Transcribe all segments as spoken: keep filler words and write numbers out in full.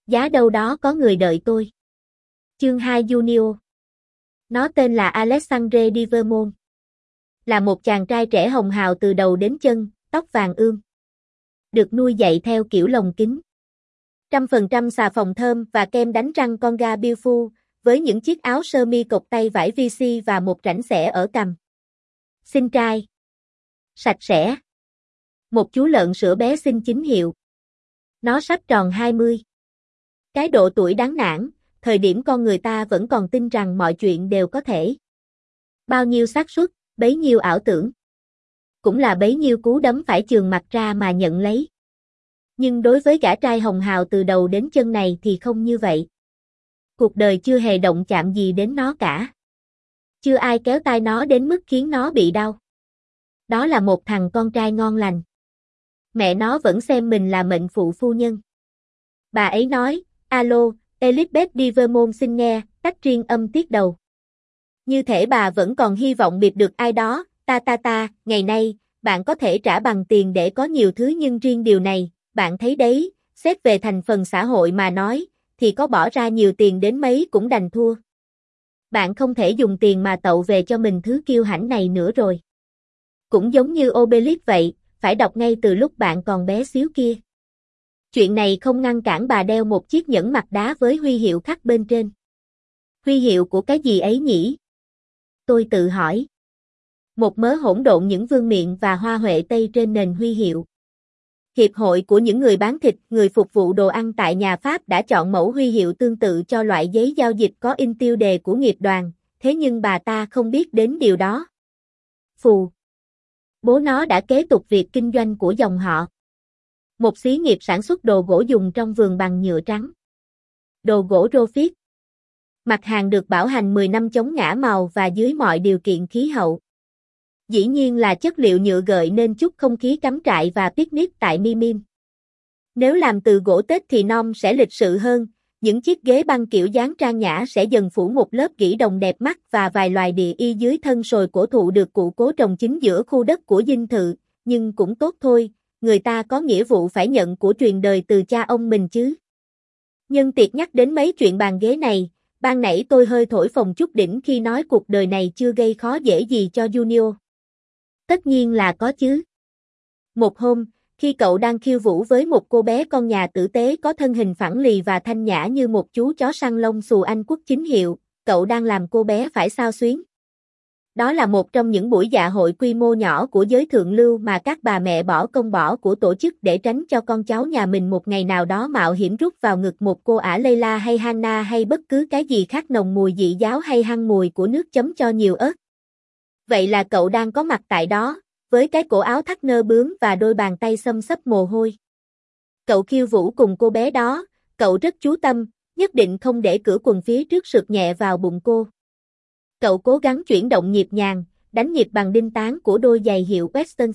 Giá đâu đó có người đợi tôi. Chương hai Junior. Nó tên là Alexandre de Vermont. Là một chàng trai trẻ hồng hào từ đầu đến chân, tóc vàng ươm. Được nuôi dạy theo kiểu lồng kính. Trăm phần trăm xà phòng thơm và kem đánh răng Conga Beautiful, với những chiếc áo sơ mi cộc tay vải vê xê và một rãnh xẻ ở cằm. Xinh trai. Sạch sẽ. Một chú lợn sữa bé xinh chính hiệu. Nó sắp tròn hai mươi. Cái độ tuổi đáng nản, thời điểm con người ta vẫn còn tin rằng mọi chuyện đều có thể. Bao nhiêu xác suất, bấy nhiêu ảo tưởng. Cũng là bấy nhiêu cú đấm phải chườm mặt ra mà nhận lấy. Nhưng đối với gã trai hồng hào từ đầu đến chân này thì không như vậy. Cuộc đời chưa hề động chạm gì đến nó cả. Chưa ai kéo tay nó đến mức khiến nó bị đau. Đó là một thằng con trai ngon lành. Mẹ nó vẫn xem mình là mệnh phụ phu nhân. Bà ấy nói, alo, Elizabeth de Vermont xin nghe, tách riêng âm tiết đầu. Như thể bà vẫn còn hy vọng bịp được ai đó, ta ta ta, ngày nay, bạn có thể trả bằng tiền để có nhiều thứ nhưng riêng điều này, bạn thấy đấy, xét về thành phần xã hội mà nói, thì có bỏ ra nhiều tiền đến mấy cũng đành thua. Bạn không thể dùng tiền mà tậu về cho mình thứ kiêu hãnh này nữa rồi. Cũng giống như Obelix vậy, phải đọc ngay từ lúc bạn còn bé xíu kia. Chuyện này không ngăn cản bà đeo một chiếc nhẫn mặt đá với huy hiệu khắc bên trên. Huy hiệu của cái gì ấy nhỉ? Tôi tự hỏi. Một mớ hỗn độn những vương miện và hoa huệ tây trên nền huy hiệu. Hiệp hội của những người bán thịt, người phục vụ đồ ăn tại nhà Pháp đã chọn mẫu huy hiệu tương tự cho loại giấy giao dịch có in tiêu đề của nghiệp đoàn, thế nhưng bà ta không biết đến điều đó. Phù. Bố nó đã kế tục việc kinh doanh của dòng họ. Một xí nghiệp sản xuất đồ gỗ dùng trong vườn bằng nhựa trắng. Đồ gỗ Rofit. Mặt hàng được bảo hành mười năm chống ngã màu và dưới mọi điều kiện khí hậu. Dĩ nhiên là chất liệu nhựa gợi nên chút không khí cắm trại và picnic tại Mimim. Nếu làm từ gỗ tết thì non sẽ lịch sự hơn, những chiếc ghế băng kiểu dáng trang nhã sẽ dần phủ một lớp gỉ đồng đẹp mắt và vài loài địa y dưới thân sồi cổ thụ được cụ cố trồng chính giữa khu đất của dinh thự, nhưng cũng tốt thôi, người ta có nghĩa vụ phải nhận của truyền đời từ cha ông mình chứ. Nhân tiện nhắc đến mấy chuyện bàn ghế này, ban nãy tôi hơi thổi phồng chút đỉnh khi nói cuộc đời này chưa gây khó dễ gì cho Junior. Tất nhiên là có chứ. Một hôm, khi cậu đang khiêu vũ với một cô bé con nhà tử tế có thân hình phẳng lì và thanh nhã như một chú chó săn lông xù Anh quốc chính hiệu, cậu đang làm cô bé phải xao xuyến. Đó là một trong những buổi dạ hội quy mô nhỏ của giới thượng lưu mà các bà mẹ bỏ công bỏ của tổ chức để tránh cho con cháu nhà mình một ngày nào đó mạo hiểm rút vào ngực một cô ả Layla hay Hannah hay bất cứ cái gì khác nồng mùi dị giáo hay hăng mùi của nước chấm cho nhiều ớt. Vậy là cậu đang có mặt tại đó, với cái cổ áo thắt nơ bướm và đôi bàn tay xâm xấp mồ hôi. Cậu khiêu vũ cùng cô bé đó, cậu rất chú tâm, nhất định không để cửa quần phía trước sượt nhẹ vào bụng cô. Cậu cố gắng chuyển động nhịp nhàng, đánh nhịp bằng đinh tán của đôi giày hiệu Western.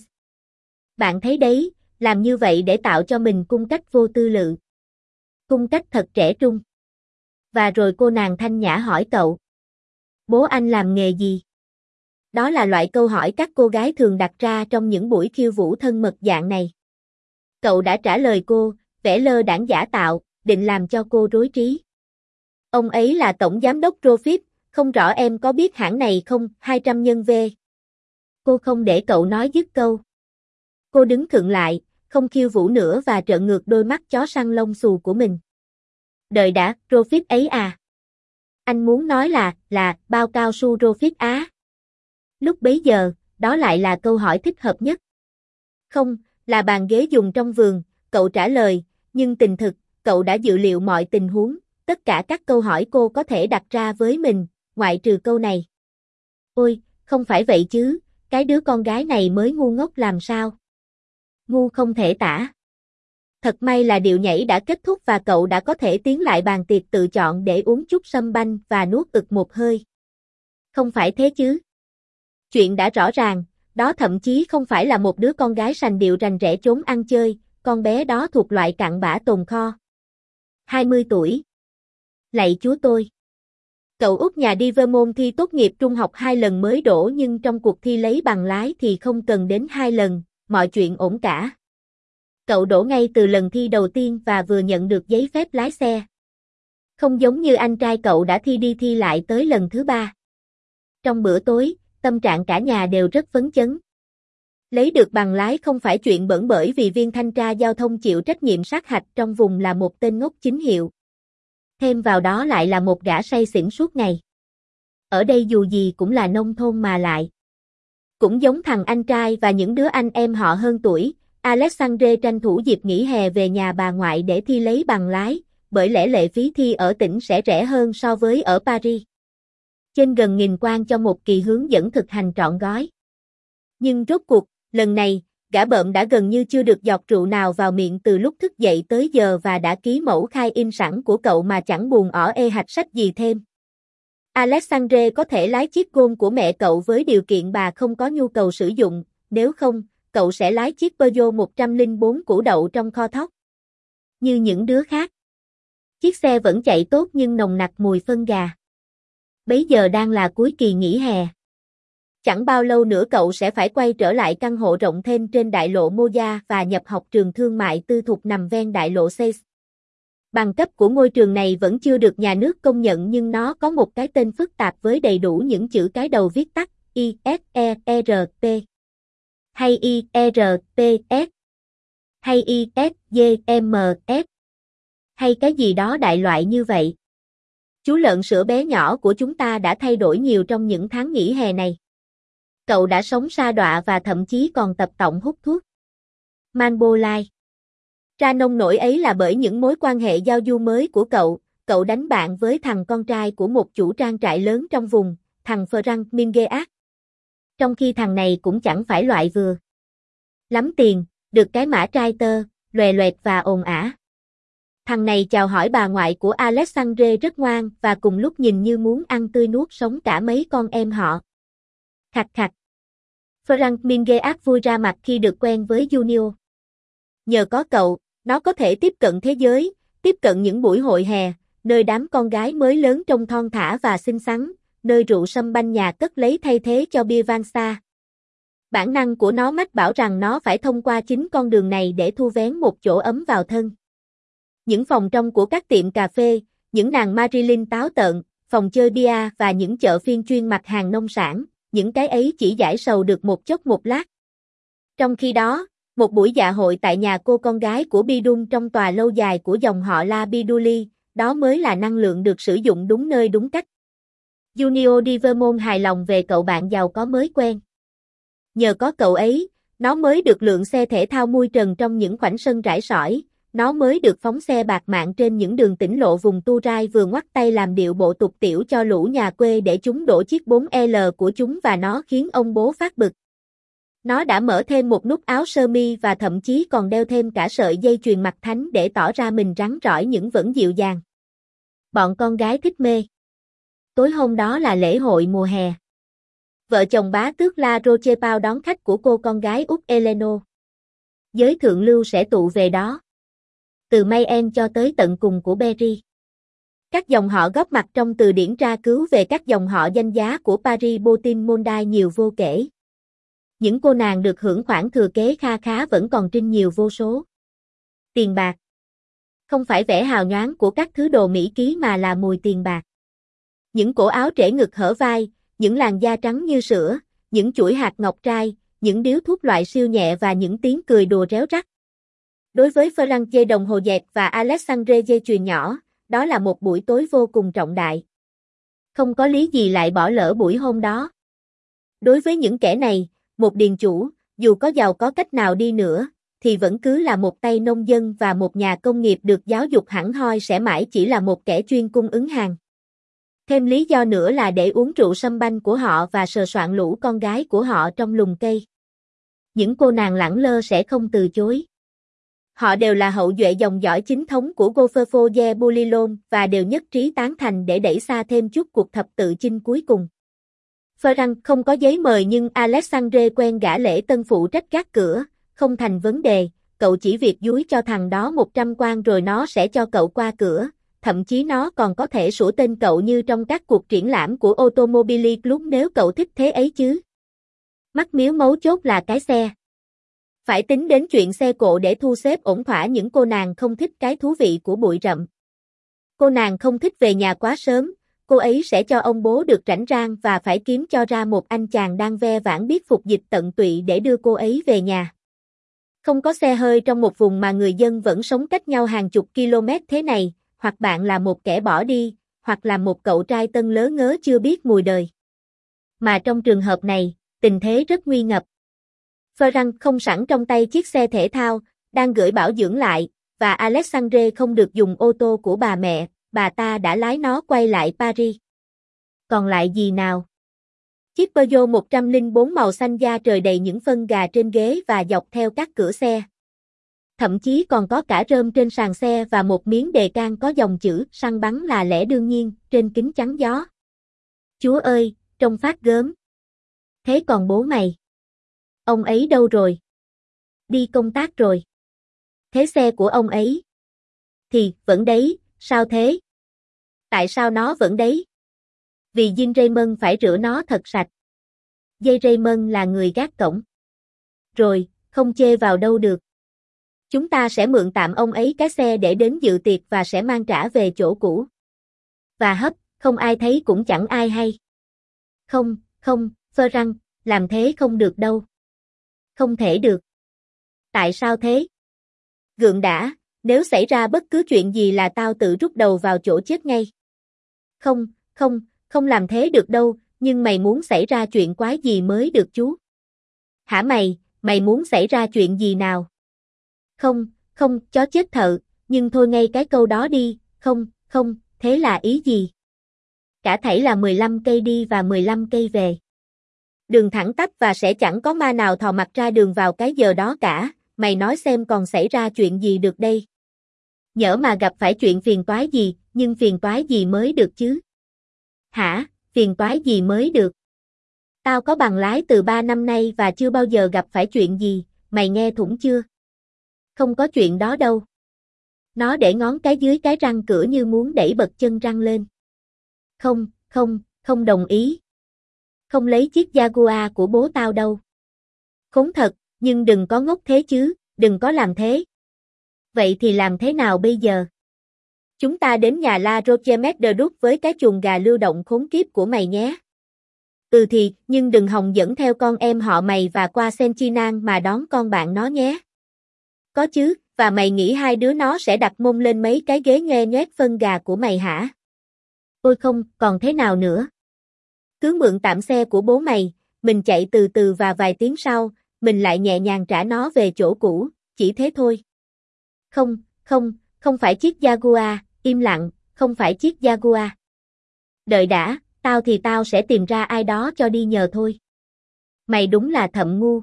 Bạn thấy đấy, làm như vậy để tạo cho mình cung cách vô tư lự. Cung cách thật trẻ trung. Và rồi cô nàng thanh nhã hỏi cậu. Bố anh làm nghề gì? Đó là loại câu hỏi các cô gái thường đặt ra trong những buổi khiêu vũ thân mật dạng này. Cậu đã trả lời cô, vẻ lơ đãng giả tạo, định làm cho cô rối trí. Ông ấy là tổng giám đốc Rofit, không rõ em có biết hãng này không, hai trăm nhân V. Cô không để cậu nói dứt câu. Cô đứng khựng lại, không khiêu vũ nữa và trợn ngược đôi mắt chó săn lông xù của mình. Đợi đã, Rofit ấy à? Anh muốn nói là, là, bao cao su Rofit á? Lúc bấy giờ, đó lại là câu hỏi thích hợp nhất. Không, là bàn ghế dùng trong vườn, cậu trả lời, nhưng tình thực, cậu đã dự liệu mọi tình huống, tất cả các câu hỏi cô có thể đặt ra với mình, ngoại trừ câu này. Ôi, không phải vậy chứ, cái đứa con gái này mới ngu ngốc làm sao? Ngu không thể tả. Thật may là điệu nhảy đã kết thúc và cậu đã có thể tiến lại bàn tiệc tự chọn để uống chút sâm banh và nuốt ực một hơi. Không phải thế chứ? Chuyện đã rõ ràng, đó thậm chí không phải là một đứa con gái sành điệu rành rẽ trốn ăn chơi, con bé đó thuộc loại cặn bã tồn kho. hai mươi tuổi. Lạy chúa tôi. Cậu út nhà đi Vermont thi tốt nghiệp trung học hai lần mới đỗ nhưng trong cuộc thi lấy bằng lái thì không cần đến hai lần, mọi chuyện ổn cả. Cậu đỗ ngay từ lần thi đầu tiên và vừa nhận được giấy phép lái xe. Không giống như anh trai cậu đã thi đi thi lại tới lần thứ ba. Trong bữa tối, tâm trạng cả nhà đều rất phấn chấn. Lấy được bằng lái không phải chuyện bỡn bởi vì viên thanh tra giao thông chịu trách nhiệm sát hạch trong vùng là một tên ngốc chính hiệu. Thêm vào đó lại là một gã say xỉn suốt ngày. Ở đây dù gì cũng là nông thôn mà lại. Cũng giống thằng anh trai và những đứa anh em họ hơn tuổi, Alexandre tranh thủ dịp nghỉ hè về nhà bà ngoại để thi lấy bằng lái, bởi lẽ lệ phí thi ở tỉnh sẽ rẻ hơn so với ở Paris. Trên gần nghìn quan cho một kỳ hướng dẫn thực hành trọn gói. Nhưng rốt cuộc, lần này, gã bợm đã gần như chưa được giọt rượu nào vào miệng từ lúc thức dậy tới giờ và đã ký mẫu khai in sẵn của cậu mà chẳng buồn ỏ ê hạch sách gì thêm. Alexandre có thể lái chiếc Gôn của mẹ cậu với điều kiện bà không có nhu cầu sử dụng, nếu không, cậu sẽ lái chiếc Peugeot một không bốn củ đậu trong kho thóc. Như những đứa khác. Chiếc xe vẫn chạy tốt nhưng nồng nặc mùi phân gà. Bấy giờ đang là cuối kỳ nghỉ hè. Chẳng bao lâu nữa cậu sẽ phải quay trở lại căn hộ rộng thênh trên đại lộ Moya và nhập học trường thương mại tư thục nằm ven đại lộ Seis. Bằng cấp của ngôi trường này vẫn chưa được nhà nước công nhận nhưng nó có một cái tên phức tạp với đầy đủ những chữ cái đầu viết tắt I S E R P hay I R P S hay I S G M S hay cái gì đó đại loại như vậy. Chú lợn sữa bé nhỏ của chúng ta đã thay đổi nhiều trong những tháng nghỉ hè này. Cậu đã sống sa đọa và thậm chí còn tập tọng hút thuốc. Manbo Life. Ra nông nổi ấy là bởi những mối quan hệ giao du mới của cậu, cậu đánh bạn với thằng con trai của một chủ trang trại lớn trong vùng, thằng Frank Mingeat. Trong khi thằng này cũng chẳng phải loại vừa lắm tiền, được cái mã trai tơ, loè loẹt và ồn ả. Thằng này chào hỏi bà ngoại của Alexandre rất ngoan và cùng lúc nhìn như muốn ăn tươi nuốt sống cả mấy con em họ. Khạch khạch. Frank Mingeat vui ra mặt khi được quen với Junior. Nhờ có cậu, nó có thể tiếp cận thế giới, tiếp cận những buổi hội hè, nơi đám con gái mới lớn trông thon thả và xinh xắn, nơi rượu sâm banh nhà cất lấy thay thế cho bia vang xa. Bản năng của nó mách bảo rằng nó phải thông qua chính con đường này để thu vén một chỗ ấm vào thân. Những phòng trong của các tiệm cà phê, những nàng Marilyn táo tợn, phòng chơi bia và những chợ phiên chuyên mặt hàng nông sản, những cái ấy chỉ giải sầu được một chốc một lát. Trong khi đó, một buổi dạ hội tại nhà cô con gái của Bidun trong tòa lâu dài của dòng họ La Biduli, đó mới là năng lượng được sử dụng đúng nơi đúng cách. Junior di Vermont hài lòng về cậu bạn giàu có mới quen. Nhờ có cậu ấy, nó mới được lượn xe thể thao mui trần trong những khoảnh sân rải sỏi, nó mới được phóng xe bạc mạng trên những đường tỉnh lộ vùng Tu Rai vừa ngoắt tay làm điệu bộ tục tiểu cho lũ nhà quê để chúng đổ chiếc bốn L của chúng và nó khiến ông bố phát bực. Nó đã mở thêm một nút áo sơ mi và thậm chí còn đeo thêm cả sợi dây chuyền mặt thánh để tỏ ra mình rắn rỏi nhưng vẫn dịu dàng. Bọn con gái thích mê. Tối hôm đó là lễ hội mùa hè. Vợ chồng bá tước La Rochepau đón khách của cô con gái Úc Eleno. Giới thượng lưu sẽ tụ về đó. Từ Mayenne cho tới tận cùng của Berry. Các dòng họ góp mặt trong từ điển tra cứu về các dòng họ danh giá của Paris Botin Mondai nhiều vô kể. Những cô nàng được hưởng khoản thừa kế kha khá vẫn còn trinh nhiều vô số. Tiền bạc. Không phải vẻ hào nhoáng của các thứ đồ mỹ ký mà là mùi tiền bạc. Những cổ áo trễ ngực hở vai, những làn da trắng như sữa, những chuỗi hạt ngọc trai, những điếu thuốc loại siêu nhẹ và những tiếng cười đùa réo rắt. Đối với Frank dây đồng hồ dẹt và Alexandre dây chuyền nhỏ, đó là một buổi tối vô cùng trọng đại. Không có lý gì lại bỏ lỡ buổi hôm đó. Đối với những kẻ này, một điền chủ, dù có giàu có cách nào đi nữa, thì vẫn cứ là một tay nông dân và một nhà công nghiệp được giáo dục hẳn hoi sẽ mãi chỉ là một kẻ chuyên cung ứng hàng. Thêm lý do nữa là để uống rượu sâm banh của họ và sờ soạng lũ con gái của họ trong lùm cây. Những cô nàng lẳng lơ sẽ không từ chối. Họ đều là hậu duệ dòng dõi chính thống của Godefroy de Bouillon và đều nhất trí tán thành để đẩy xa thêm chút cuộc thập tự chinh cuối cùng. Frank không có giấy mời nhưng Alexandre quen gã lễ tân phụ trách gác cửa, không thành vấn đề, cậu chỉ việc dúi cho thằng đó một trăm quan rồi nó sẽ cho cậu qua cửa, thậm chí nó còn có thể sủa tên cậu như trong các cuộc triển lãm của Automobile Club nếu cậu thích thế ấy chứ. Mắc miếu mấu chốt là cái xe. Phải tính đến chuyện xe cộ để thu xếp ổn thỏa, những cô nàng không thích cái thú vị của bụi rậm. Cô nàng không thích về nhà quá sớm, cô ấy sẽ cho ông bố được rảnh rang và phải kiếm cho ra một anh chàng đang ve vãn biết phục dịch tận tụy để đưa cô ấy về nhà. Không có xe hơi trong một vùng mà người dân vẫn sống cách nhau hàng chục km thế này, hoặc bạn là một kẻ bỏ đi, hoặc là một cậu trai tân lớ ngớ chưa biết mùi đời. Mà trong trường hợp này, tình thế rất nguy ngập. Ferrand không sẵn trong tay chiếc xe thể thao, đang gửi bảo dưỡng lại, và Alexandre không được dùng ô tô của bà mẹ, bà ta đã lái nó quay lại Paris. Còn lại gì nào? Chiếc Peugeot một không bốn màu xanh da trời đầy những phân gà trên ghế và dọc theo các cửa xe. Thậm chí còn có cả rơm trên sàn xe và một miếng đề can có dòng chữ săn bắn là lẽ đương nhiên trên kính chắn gió. Chúa ơi, trông phát gớm. Thế còn bố mày? Ông ấy đâu rồi? Đi công tác rồi. Thế xe của ông ấy? Thì, vẫn đấy, sao thế? Tại sao nó vẫn đấy? Vì Jean Raymond phải rửa nó thật sạch. Dây Raymond là người gác cổng. Rồi, không chê vào đâu được. Chúng ta sẽ mượn tạm ông ấy cái xe để đến dự tiệc và sẽ mang trả về chỗ cũ. Và hấp, không ai thấy cũng chẳng ai hay. Không, không, Ferrand, làm thế không được đâu. Không thể được. Tại sao thế? Gượng đã, nếu xảy ra bất cứ chuyện gì là tao tự rút đầu vào chỗ chết ngay. Không, không, không làm thế được đâu, nhưng mày muốn xảy ra chuyện quái gì mới được chú? Hả mày, mày muốn xảy ra chuyện gì nào? Không, không, chó chết thợ, nhưng thôi ngay cái câu đó đi, không, không, thế là ý gì? Cả thảy là mười lăm cây đi và mười lăm cây về. Đường thẳng tắp và sẽ chẳng có ma nào thò mặt ra đường vào cái giờ đó cả, mày nói xem còn xảy ra chuyện gì được đây? Nhỡ mà gặp phải chuyện phiền toái gì, nhưng phiền toái gì mới được chứ? Hả, phiền toái gì mới được? Tao có bằng lái từ ba năm nay và chưa bao giờ gặp phải chuyện gì, mày nghe thủng chưa? Không có chuyện đó đâu. Nó để ngón cái dưới cái răng cửa như muốn đẩy bật chân răng lên. Không, không, không đồng ý. Không lấy chiếc Jaguar của bố tao đâu. Khốn thật, nhưng đừng có ngốc thế chứ, đừng có làm thế. Vậy thì làm thế nào bây giờ? Chúng ta đến nhà La Rochemère với cái chuồng gà lưu động khốn kiếp của mày nhé. Ừ thì, nhưng đừng hòng dẫn theo con em họ mày và qua Saint-Chinan mà đón con bạn nó nhé. Có chứ, và mày nghĩ hai đứa nó sẽ đặt mông lên mấy cái ghế nhoe nhoét phân gà của mày hả? Ôi không, còn thế nào nữa? Cứ mượn tạm xe của bố mày, mình chạy từ từ và vài tiếng sau, mình lại nhẹ nhàng trả nó về chỗ cũ, chỉ thế thôi. Không, không, không phải chiếc Jaguar, im lặng, không phải chiếc Jaguar. Đợi đã, tao thì tao sẽ tìm ra ai đó cho đi nhờ thôi. Mày đúng là thậm ngu.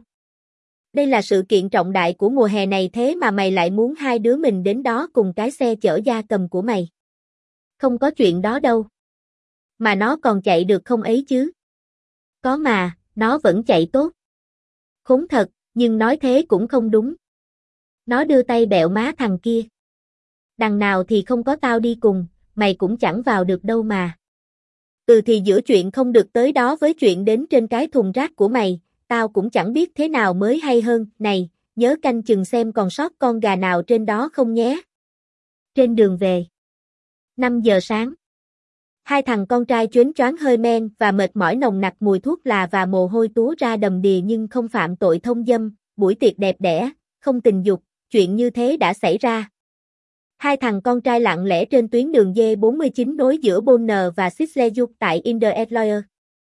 Đây là sự kiện trọng đại của mùa hè này thế mà mày lại muốn hai đứa mình đến đó cùng cái xe chở gia cầm của mày. Không có chuyện đó đâu. Mà nó còn chạy được không ấy chứ? Có mà, nó vẫn chạy tốt. Khốn thật, nhưng nói thế cũng không đúng. Nó đưa tay bẹo má thằng kia. Đằng nào thì không có tao đi cùng, mày cũng chẳng vào được đâu mà. Ừ thì giữa chuyện không được tới đó với chuyện đến trên cái thùng rác của mày, tao cũng chẳng biết thế nào mới hay hơn. Này, nhớ canh chừng xem còn sót con gà nào trên đó không nhé. Trên đường về. năm giờ sáng. Hai thằng con trai choáng choáng hơi men và mệt mỏi nồng nặc mùi thuốc là và mồ hôi túa ra đầm đìa nhưng không phạm tội thông dâm, buổi tiệc đẹp đẽ, không tình dục, chuyện như thế đã xảy ra. Hai thằng con trai lặng lẽ trên tuyến đường D bốn mươi chín nối giữa Bonner và Sisleyuk tại Inter-et-Loire.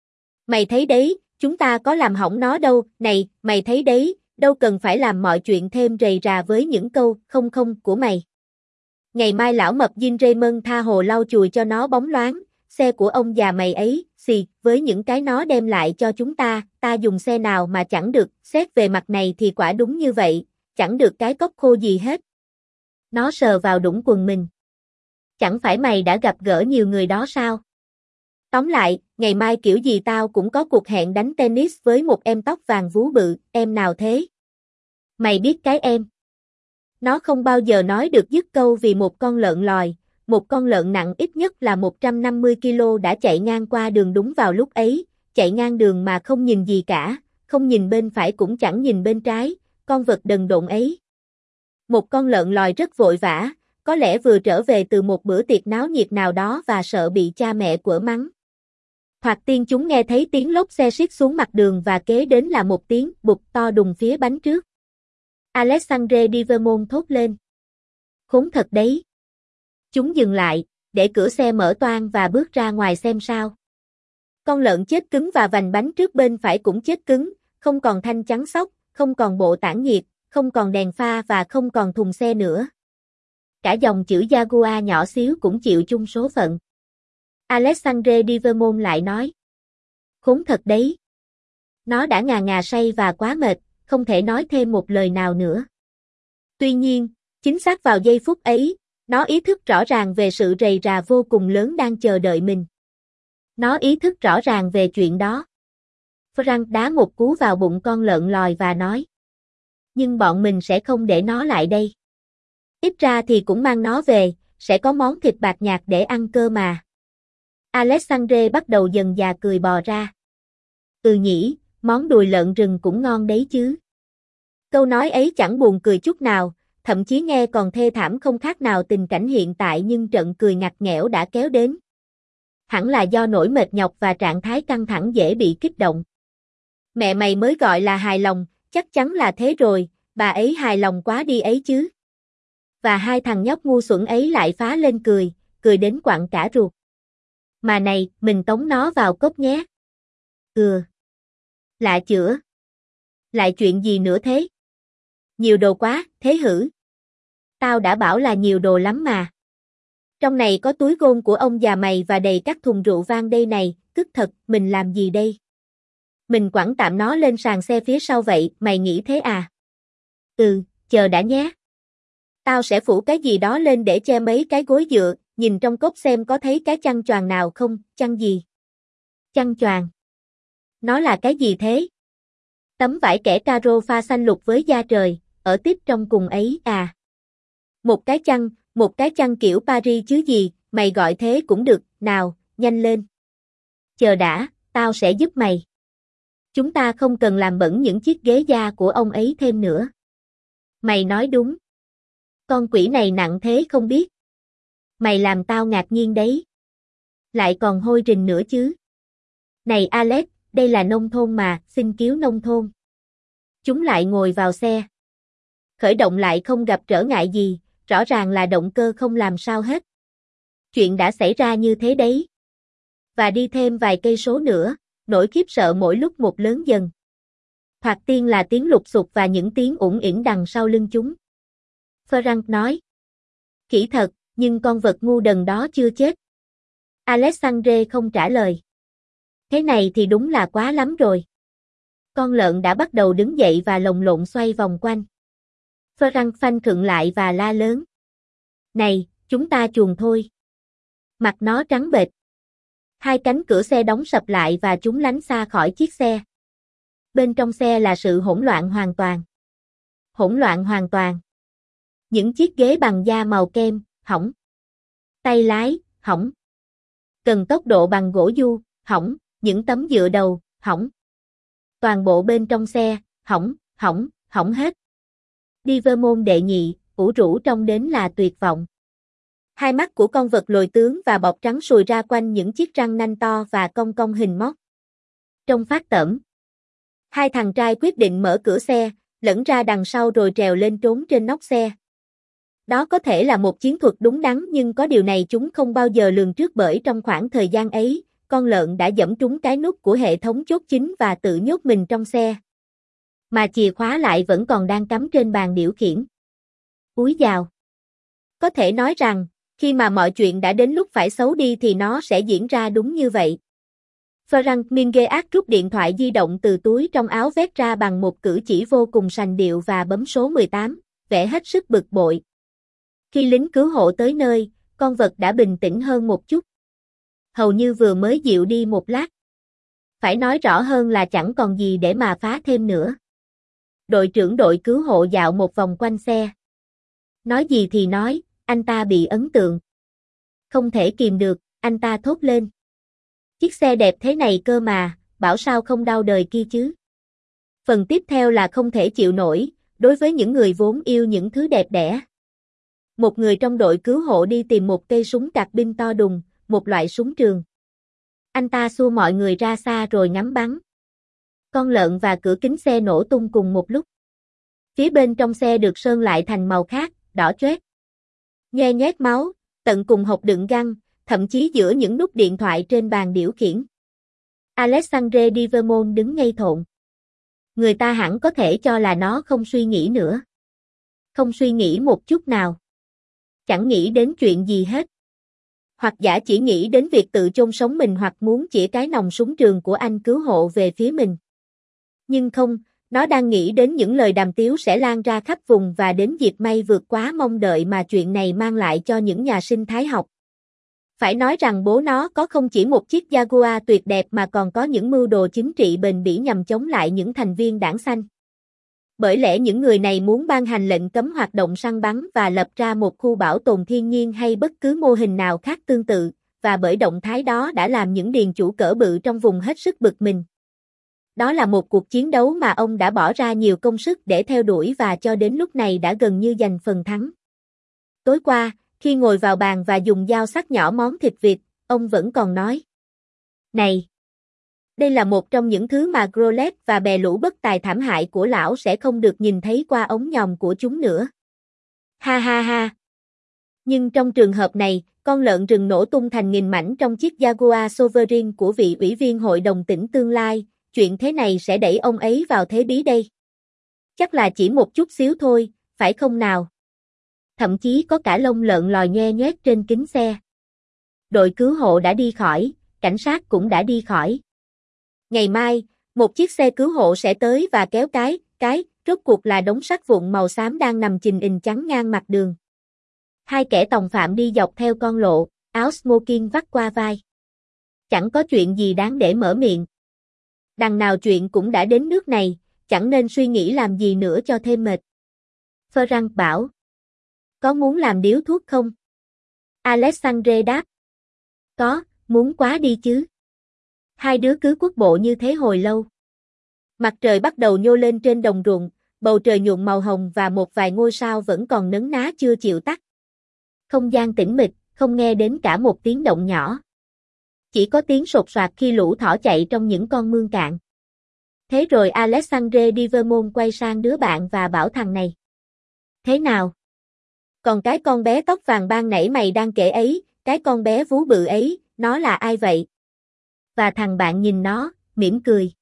Mày thấy đấy, chúng ta có làm hỏng nó đâu, này, mày thấy đấy, đâu cần phải làm mọi chuyện thêm rầy rà với những câu không không của mày. Ngày mai lão mập Jean Raymond tha hồ lau chùi cho nó bóng loáng, xe của ông già mày ấy, xì, với những cái nó đem lại cho chúng ta, ta dùng xe nào mà chẳng được, xét về mặt này thì quả đúng như vậy, chẳng được cái cốc khô gì hết. Nó sờ vào đũng quần mình. Chẳng phải mày đã gặp gỡ nhiều người đó sao? Tóm lại, ngày mai kiểu gì tao cũng có cuộc hẹn đánh tennis với một em tóc vàng vú bự, em nào thế? Mày biết cái em. Nó không bao giờ nói được dứt câu vì một con lợn lòi, một con lợn nặng ít nhất là một trăm năm mươi ki lô đã chạy ngang qua đường đúng vào lúc ấy, chạy ngang đường mà không nhìn gì cả, không nhìn bên phải cũng chẳng nhìn bên trái, con vật đần độn ấy. Một con lợn lòi rất vội vã, có lẽ vừa trở về từ một bữa tiệc náo nhiệt nào đó và sợ bị cha mẹ quở mắng. Thoạt tiên chúng nghe thấy tiếng lốp xe siết xuống mặt đường và kế đến là một tiếng bụp to đùng phía bánh trước. Alexandre Livermore thốt lên. Khốn thật đấy. Chúng dừng lại, để cửa xe mở toang và bước ra ngoài xem sao. Con lợn chết cứng và vành bánh trước bên phải cũng chết cứng, không còn thanh chắn sóc, không còn bộ tản nhiệt, không còn đèn pha và không còn thùng xe nữa. Cả dòng chữ Jaguar nhỏ xíu cũng chịu chung số phận. Alexandre Livermore lại nói. Khốn thật đấy. Nó đã ngà ngà say và quá mệt, không thể nói thêm một lời nào nữa. Tuy nhiên, chính xác vào giây phút ấy, nó ý thức rõ ràng về sự rầy rà vô cùng lớn đang chờ đợi mình. Nó ý thức rõ ràng về chuyện đó. Frank đá một cú vào bụng con lợn lòi và nói. Nhưng bọn mình sẽ không để nó lại đây. Ít ra thì cũng mang nó về, sẽ có món thịt bạc nhạt để ăn cơ mà. Alexandre bắt đầu dần dà cười bò ra. Ừ nhỉ, món đùi lợn rừng cũng ngon đấy chứ. Câu nói ấy chẳng buồn cười chút nào, thậm chí nghe còn thê thảm không khác nào tình cảnh hiện tại, nhưng trận cười ngặt nghẽo đã kéo đến. Hẳn là do nỗi mệt nhọc và trạng thái căng thẳng dễ bị kích động. Mẹ mày mới gọi là hài lòng, chắc chắn là thế rồi, bà ấy hài lòng quá đi ấy chứ. Và hai thằng nhóc ngu xuẩn ấy lại phá lên cười, cười đến quặn cả ruột. Mà này, mình tống nó vào cốc nhé. Ừ. Lạ chữa. Lại chuyện gì nữa thế? Nhiều đồ quá, thế hử? Tao đã bảo là nhiều đồ lắm mà. Trong này có túi gôn của ông già mày và đầy các thùng rượu vang đây này, cứt thật, mình làm gì đây? Mình quẳng tạm nó lên sàn xe phía sau vậy, mày nghĩ thế à? Ừ, chờ đã nhé. Tao sẽ phủ cái gì đó lên để che mấy cái gối dựa, nhìn trong cốc xem có thấy cái chăn choàng nào không, chăn gì? Chăn choàng. Nó là cái gì thế? Tấm vải kẻ caro pha xanh lục với da trời, ở tiếp trong cùng ấy à? Một cái chăn, một cái chăn kiểu Paris chứ gì, mày gọi thế cũng được, nào, nhanh lên. Chờ đã, tao sẽ giúp mày. Chúng ta không cần làm bẩn những chiếc ghế da của ông ấy thêm nữa. Mày nói đúng. Con quỷ này nặng thế không biết. Mày làm tao ngạc nhiên đấy. Lại còn hôi rình nữa chứ. Này Alex, đây là nông thôn mà, xin cứu nông thôn. Chúng lại ngồi vào xe. Khởi động lại không gặp trở ngại gì, rõ ràng là động cơ không làm sao hết. Chuyện đã xảy ra như thế đấy. Và đi thêm vài cây số nữa, nỗi khiếp sợ mỗi lúc một lớn dần. Thoạt tiên là tiếng lục sục và những tiếng ủng ỉn đằng sau lưng chúng. Frank nói. Khỉ thật, nhưng con vật ngu đần đó chưa chết. Alexandre không trả lời. Thế này thì đúng là quá lắm rồi. Con lợn đã bắt đầu đứng dậy và lồng lộn xoay vòng quanh. Frank phanh khựng lại và la lớn. Này, chúng ta chuồn thôi. Mặt nó trắng bệch. Hai cánh cửa xe đóng sập lại và chúng lánh xa khỏi chiếc xe. Bên trong xe là sự hỗn loạn hoàn toàn. Hỗn loạn hoàn toàn. Những chiếc ghế bằng da màu kem, hỏng. Tay lái, hỏng. Cần tốc độ bằng gỗ du, hỏng. Những tấm dựa đầu, hỏng. Toàn bộ bên trong xe, hỏng, hỏng, hỏng hết. Livermore đệ nhị, ủ rũ trông đến là tuyệt vọng. Hai mắt của con vật lồi tướng và bọc trắng sùi ra quanh những chiếc răng nanh to và cong cong hình móc. Trông phát tởm. Hai thằng trai quyết định mở cửa xe, lẫn ra đằng sau rồi trèo lên trốn trên nóc xe. Đó có thể là một chiến thuật đúng đắn, nhưng có điều này chúng không bao giờ lường trước, bởi trong khoảng thời gian ấy, con lợn đã giẫm trúng cái nút của hệ thống chốt chính và tự nhốt mình trong xe. Mà chìa khóa lại vẫn còn đang cắm trên bàn điều khiển. Úi dào. Có thể nói rằng, khi mà mọi chuyện đã đến lúc phải xấu đi thì nó sẽ diễn ra đúng như vậy. Frank Mingeat rút điện thoại di động từ túi trong áo vét ra bằng một cử chỉ vô cùng sành điệu và bấm số mười tám, vẻ hết sức bực bội. Khi lính cứu hộ tới nơi, con vật đã bình tĩnh hơn một chút. Hầu như vừa mới dịu đi một lát. Phải nói rõ hơn là chẳng còn gì để mà phá thêm nữa. Đội trưởng đội cứu hộ dạo một vòng quanh xe. Nói gì thì nói, anh ta bị ấn tượng. Không thể kìm được, anh ta thốt lên. Chiếc xe đẹp thế này cơ mà, bảo sao không đau đời kia chứ. Phần tiếp theo là không thể chịu nổi, Đối với những người vốn yêu những thứ đẹp đẽ. Một người trong đội cứu hộ đi tìm một cây súng cạc binh to đùng, một loại súng trường. Anh ta xua mọi người ra xa rồi ngắm bắn. Con lợn và cửa kính xe nổ tung cùng một lúc. Phía bên trong xe được sơn lại thành màu khác, đỏ chót. Nhoe nhoét máu, tận cùng hộp đựng găng, thậm chí giữa những nút điện thoại trên bàn điều khiển. Alexandre de Vermont đứng ngây thộn. Người ta hẳn có thể cho là nó không suy nghĩ nữa. Không suy nghĩ một chút nào. Chẳng nghĩ đến chuyện gì hết. Hoặc giả chỉ nghĩ đến việc tự chôn sống mình hoặc muốn chĩa cái nòng súng trường của anh cứu hộ về phía mình. Nhưng không, nó đang nghĩ đến những lời đàm tiếu sẽ lan ra khắp vùng và đến diệt may vượt quá mong đợi mà chuyện này mang lại cho những nhà sinh thái học. Phải nói rằng bố nó có không chỉ một chiếc Jaguar tuyệt đẹp mà còn có những mưu đồ chính trị bền bỉ nhằm chống lại những thành viên đảng xanh. Bởi lẽ những người này muốn ban hành lệnh cấm hoạt động săn bắn và lập ra một khu bảo tồn thiên nhiên hay bất cứ mô hình nào khác tương tự, và bởi động thái đó đã làm những điền chủ cỡ bự trong vùng hết sức bực mình. Đó là một cuộc chiến đấu mà ông đã bỏ ra nhiều công sức để theo đuổi và cho đến lúc này đã gần như giành phần thắng. Tối qua, khi ngồi vào bàn và dùng dao sắc nhỏ món thịt vịt, ông vẫn còn nói. Này! Đây là một trong những thứ mà Grollet và bè lũ bất tài thảm hại của lão sẽ không được nhìn thấy qua ống nhòm của chúng nữa. Ha ha ha! Nhưng trong trường hợp này, con lợn rừng nổ tung thành nghìn mảnh trong chiếc Jaguar Sovereign của vị ủy viên hội đồng tỉnh tương lai, chuyện thế này sẽ đẩy ông ấy vào thế bí đây. Chắc là chỉ một chút xíu thôi, phải không nào? Thậm chí có cả lông lợn lòi nhoe nhoét trên kính xe. Đội cứu hộ đã đi khỏi, cảnh sát cũng đã đi khỏi. Ngày mai, một chiếc xe cứu hộ sẽ tới và kéo cái, cái, rốt cuộc là đống sắt vụn màu xám đang nằm chình ình chắn ngang mặt đường. Hai kẻ tòng phạm đi dọc theo con lộ, áo smoking vắt qua vai. Chẳng có chuyện gì đáng để mở miệng. Đằng nào chuyện cũng đã đến nước này, chẳng nên suy nghĩ làm gì nữa cho thêm mệt. Ferrand bảo. Có muốn làm điếu thuốc không? Alexandre đáp. Có, muốn quá đi chứ. Hai đứa cứ quốc bộ như thế hồi lâu. Mặt trời bắt đầu nhô lên trên đồng ruộng, bầu trời nhuộm màu hồng và một vài ngôi sao vẫn còn nấn ná chưa chịu tắt. Không gian tĩnh mịch, không nghe đến cả một tiếng động nhỏ. Chỉ có tiếng sột soạt khi lũ thỏ chạy trong những con mương cạn. Thế rồi Alexandre de Vermont quay sang đứa bạn và bảo thằng này. Thế nào? Còn cái con bé tóc vàng ban nãy mày đang kể ấy, cái con bé vú bự ấy, nó là ai vậy? Và thằng bạn nhìn nó, mỉm cười.